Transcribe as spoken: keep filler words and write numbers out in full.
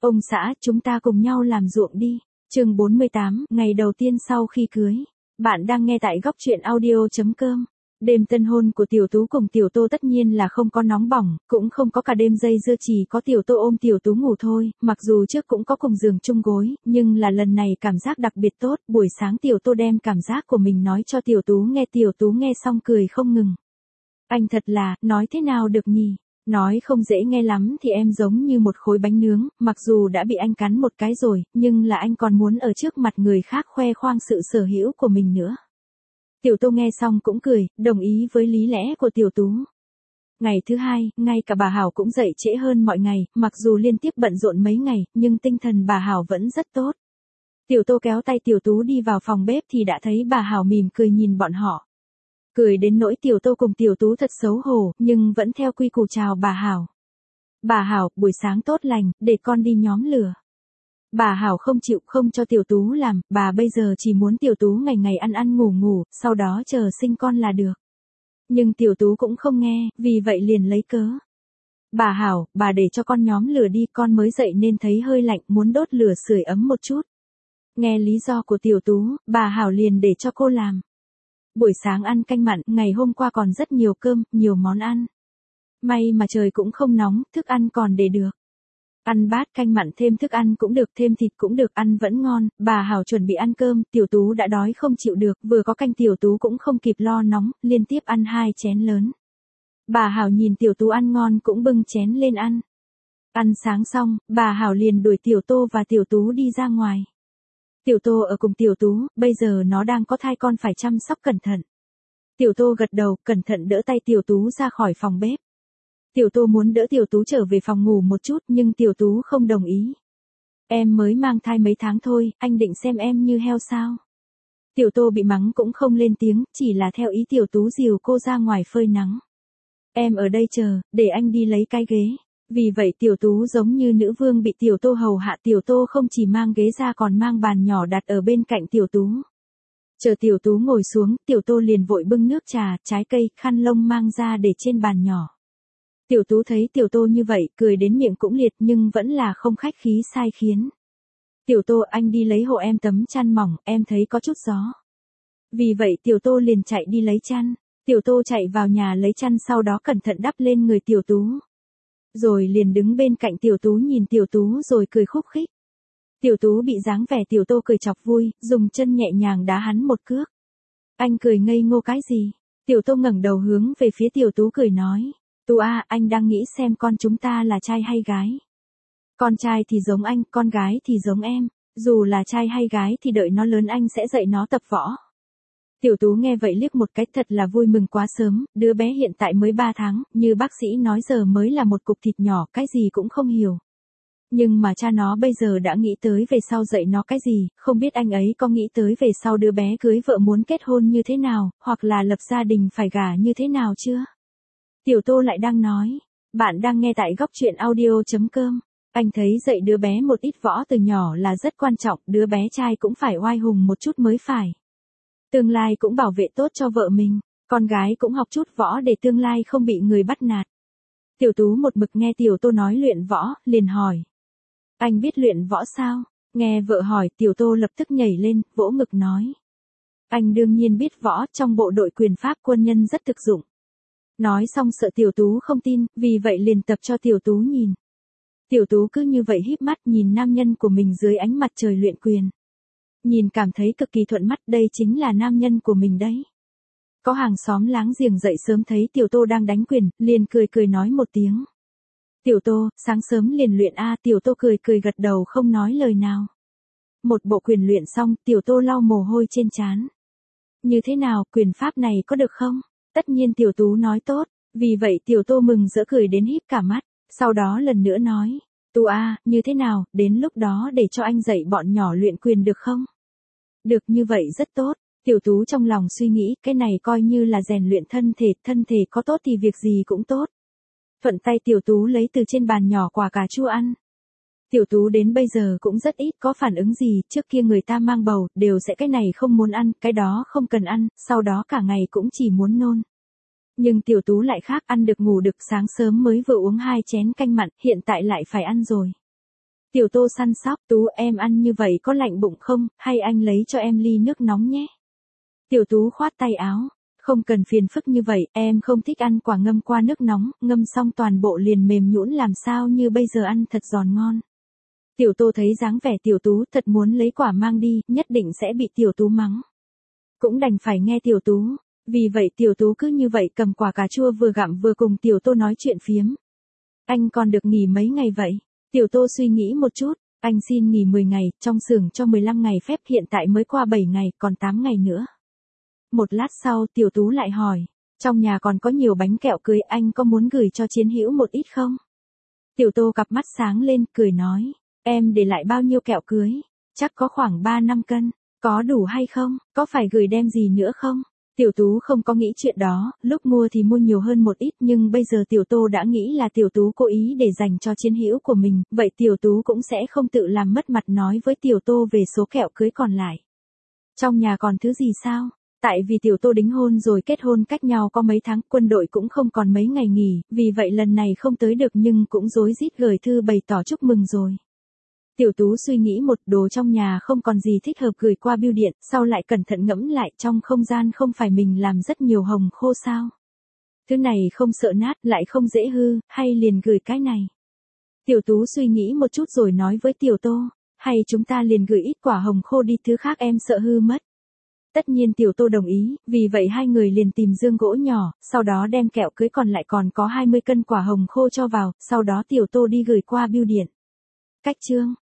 Ông xã, chúng ta cùng nhau làm ruộng đi. Chương bốn mươi tám, ngày đầu tiên sau khi cưới. Bạn đang nghe tại góc truyện audio chấm com. Đêm tân hôn của Tiểu Tú cùng Tiểu Tô tất nhiên là không có nóng bỏng, cũng không có cả đêm dây dưa, chỉ có Tiểu Tô ôm Tiểu Tú ngủ thôi, mặc dù trước cũng có cùng giường chung gối, nhưng là lần này cảm giác đặc biệt tốt. Buổi sáng Tiểu Tô đem cảm giác của mình nói cho Tiểu Tú nghe, Tiểu Tú nghe xong cười không ngừng. Anh thật là, nói thế nào được nhỉ? Nói không dễ nghe lắm thì em giống như một khối bánh nướng, mặc dù đã bị anh cắn một cái rồi, nhưng là anh còn muốn ở trước mặt người khác khoe khoang sự sở hữu của mình nữa. Tiểu Tô nghe xong cũng cười, đồng ý với lý lẽ của Tiểu Tú. Ngày thứ hai, ngay cả bà Hảo cũng dậy trễ hơn mọi ngày, mặc dù liên tiếp bận rộn mấy ngày, nhưng tinh thần bà Hảo vẫn rất tốt. Tiểu Tô kéo tay Tiểu Tú đi vào phòng bếp thì đã thấy bà Hảo mỉm cười nhìn bọn họ. Cười đến nỗi Tiểu Tô cùng Tiểu Tú thật xấu hổ, nhưng vẫn theo quy củ chào bà Hảo. Bà Hảo, buổi sáng tốt lành, để con đi nhóm lửa. Bà Hảo không chịu, không cho Tiểu Tú làm, bà bây giờ chỉ muốn Tiểu Tú ngày ngày ăn ăn ngủ ngủ, sau đó chờ sinh con là được. Nhưng Tiểu Tú cũng không nghe, vì vậy liền lấy cớ. Bà Hảo, bà để cho con nhóm lửa đi, con mới dậy nên thấy hơi lạnh, muốn đốt lửa sưởi ấm một chút. Nghe lý do của Tiểu Tú, bà Hảo liền để cho cô làm. Buổi sáng ăn canh mặn, ngày hôm qua còn rất nhiều cơm, nhiều món ăn. May mà trời cũng không nóng, thức ăn còn để được. Ăn bát canh mặn thêm thức ăn cũng được, thêm thịt cũng được, ăn vẫn ngon. Bà Hảo chuẩn bị ăn cơm, Tiểu Tú đã đói không chịu được, vừa có canh Tiểu Tú cũng không kịp lo nóng, liên tiếp ăn hai chén lớn. Bà Hảo nhìn Tiểu Tú ăn ngon cũng bưng chén lên ăn. Ăn sáng xong, bà Hảo liền đuổi Tiểu Tô và Tiểu Tú đi ra ngoài. Tiểu Tô ở cùng Tiểu Tú, bây giờ nó đang có thai con phải chăm sóc cẩn thận. Tiểu Tô gật đầu, cẩn thận đỡ tay Tiểu Tú ra khỏi phòng bếp. Tiểu Tô muốn đỡ Tiểu Tú trở về phòng ngủ một chút, nhưng Tiểu Tú không đồng ý. Em mới mang thai mấy tháng thôi, anh định xem em như heo sao? Tiểu Tô bị mắng cũng không lên tiếng, chỉ là theo ý Tiểu Tú dìu cô ra ngoài phơi nắng. Em ở đây chờ, để anh đi lấy cái ghế. Vì vậy Tiểu Tú giống như nữ vương bị Tiểu Tô hầu hạ. Tiểu Tô không chỉ mang ghế ra còn mang bàn nhỏ đặt ở bên cạnh Tiểu Tú. Chờ Tiểu Tú ngồi xuống, Tiểu Tô liền vội bưng nước trà, trái cây, khăn lông mang ra để trên bàn nhỏ. Tiểu Tú thấy Tiểu Tô như vậy, cười đến miệng cũng liệt nhưng vẫn là không khách khí sai khiến. Tiểu Tô, anh đi lấy hộ em tấm chăn mỏng, em thấy có chút gió. Vì vậy Tiểu Tô liền chạy đi lấy chăn. Tiểu Tô chạy vào nhà lấy chăn, sau đó cẩn thận đắp lên người Tiểu Tú. Rồi liền đứng bên cạnh Tiểu Tú nhìn Tiểu Tú rồi cười khúc khích. Tiểu Tú bị dáng vẻ Tiểu Tô cười chọc vui, dùng chân nhẹ nhàng đá hắn một cước. Anh cười ngây ngô cái gì? Tiểu Tô ngẩng đầu hướng về phía Tiểu Tú cười nói. Tú à, anh đang nghĩ xem con chúng ta là trai hay gái. Con trai thì giống anh, con gái thì giống em. Dù là trai hay gái thì đợi nó lớn anh sẽ dạy nó tập võ. Tiểu Tú nghe vậy liếc một cái, thật là vui mừng quá sớm, đứa bé hiện tại mới ba tháng, như bác sĩ nói giờ mới là một cục thịt nhỏ, cái gì cũng không hiểu. Nhưng mà cha nó bây giờ đã nghĩ tới về sau dạy nó cái gì, không biết anh ấy có nghĩ tới về sau đứa bé cưới vợ muốn kết hôn như thế nào, hoặc là lập gia đình phải gả như thế nào chưa? Tiểu Tô lại đang nói, bạn đang nghe tại góc truyện audio chấm com. Anh thấy dạy đứa bé một ít võ từ nhỏ là rất quan trọng, đứa bé trai cũng phải oai hùng một chút mới phải. Tương lai cũng bảo vệ tốt cho vợ mình, con gái cũng học chút võ để tương lai không bị người bắt nạt. Tiểu Tú một mực nghe Tiểu Tô nói luyện võ, liền hỏi. Anh biết luyện võ sao? Nghe vợ hỏi, Tiểu Tô lập tức nhảy lên, vỗ ngực nói. Anh đương nhiên biết võ, trong bộ đội quyền pháp quân nhân rất thực dụng. Nói xong sợ Tiểu Tú không tin, vì vậy liền tập cho Tiểu Tú nhìn. Tiểu Tú cứ như vậy híp mắt nhìn nam nhân của mình dưới ánh mặt trời luyện quyền. Nhìn cảm thấy cực kỳ thuận mắt, đây chính là nam nhân của mình đấy. Có hàng xóm láng giềng dậy sớm thấy Tiểu Tô đang đánh quyền, liền cười cười nói một tiếng. Tiểu Tô, sáng sớm liền luyện a. Tiểu Tô cười cười gật đầu không nói lời nào. Một bộ quyền luyện xong, Tiểu Tô lau mồ hôi trên trán. Như thế nào, quyền pháp này có được không? Tất nhiên Tiểu Tú nói tốt, vì vậy Tiểu Tô mừng rỡ cười đến híp cả mắt, sau đó lần nữa nói. Tú a, như thế nào, đến lúc đó để cho anh dạy bọn nhỏ luyện quyền được không? Được, như vậy rất tốt. Tiểu Tú trong lòng suy nghĩ, cái này coi như là rèn luyện thân thể, thân thể có tốt thì việc gì cũng tốt. Thuận tay Tiểu Tú lấy từ trên bàn nhỏ quả cà chua ăn. Tiểu Tú đến bây giờ cũng rất ít có phản ứng gì, trước kia người ta mang bầu, đều sẽ cái này không muốn ăn, cái đó không cần ăn, sau đó cả ngày cũng chỉ muốn nôn. Nhưng Tiểu Tú lại khác, ăn được ngủ được, sáng sớm mới vừa uống hai chén canh mặn, hiện tại lại phải ăn rồi. Tiểu Tô săn sóc, Tú em ăn như vậy có lạnh bụng không, hay anh lấy cho em ly nước nóng nhé. Tiểu Tú khoát tay áo, không cần phiền phức như vậy, em không thích ăn quả ngâm qua nước nóng, ngâm xong toàn bộ liền mềm nhũn làm sao như bây giờ ăn thật giòn ngon. Tiểu Tô thấy dáng vẻ Tiểu Tú thật muốn lấy quả mang đi, nhất định sẽ bị Tiểu Tú mắng. Cũng đành phải nghe Tiểu Tú, vì vậy Tiểu Tú cứ như vậy cầm quả cà chua vừa gặm vừa cùng Tiểu Tô nói chuyện phiếm. Anh còn được nghỉ mấy ngày vậy? Tiểu Tô suy nghĩ một chút, anh xin nghỉ mười ngày, trong xưởng cho mười lăm ngày phép hiện tại mới qua bảy ngày, còn tám ngày nữa. Một lát sau Tiểu Tú lại hỏi, trong nhà còn có nhiều bánh kẹo cưới anh có muốn gửi cho Chiến Hữu một ít không? Tiểu Tô cặp mắt sáng lên, cười nói, em để lại bao nhiêu kẹo cưới? Chắc có khoảng ba năm cân, có đủ hay không, có phải gửi đem gì nữa không? Tiểu Tú không có nghĩ chuyện đó, lúc mua thì mua nhiều hơn một ít nhưng bây giờ Tiểu Tô đã nghĩ là Tiểu Tú cố ý để dành cho Chiến Hữu của mình, vậy Tiểu Tú cũng sẽ không tự làm mất mặt nói với Tiểu Tô về số kẹo cưới còn lại. Trong nhà còn thứ gì sao? Tại vì Tiểu Tô đính hôn rồi kết hôn cách nhau có mấy tháng, quân đội cũng không còn mấy ngày nghỉ, vì vậy lần này không tới được nhưng cũng rối rít gửi thư bày tỏ chúc mừng rồi. Tiểu Tú suy nghĩ một đồ trong nhà không còn gì thích hợp gửi qua bưu điện, sau lại cẩn thận ngẫm lại trong không gian không phải mình làm rất nhiều hồng khô sao. Thứ này không sợ nát lại không dễ hư, hay liền gửi cái này. Tiểu Tú suy nghĩ một chút rồi nói với Tiểu Tô, hay chúng ta liền gửi ít quả hồng khô đi, thứ khác em sợ hư mất. Tất nhiên Tiểu Tô đồng ý, vì vậy hai người liền tìm dương gỗ nhỏ, sau đó đem kẹo cưới còn lại còn có hai mươi cân quả hồng khô cho vào, sau đó Tiểu Tô đi gửi qua bưu điện. Cách chương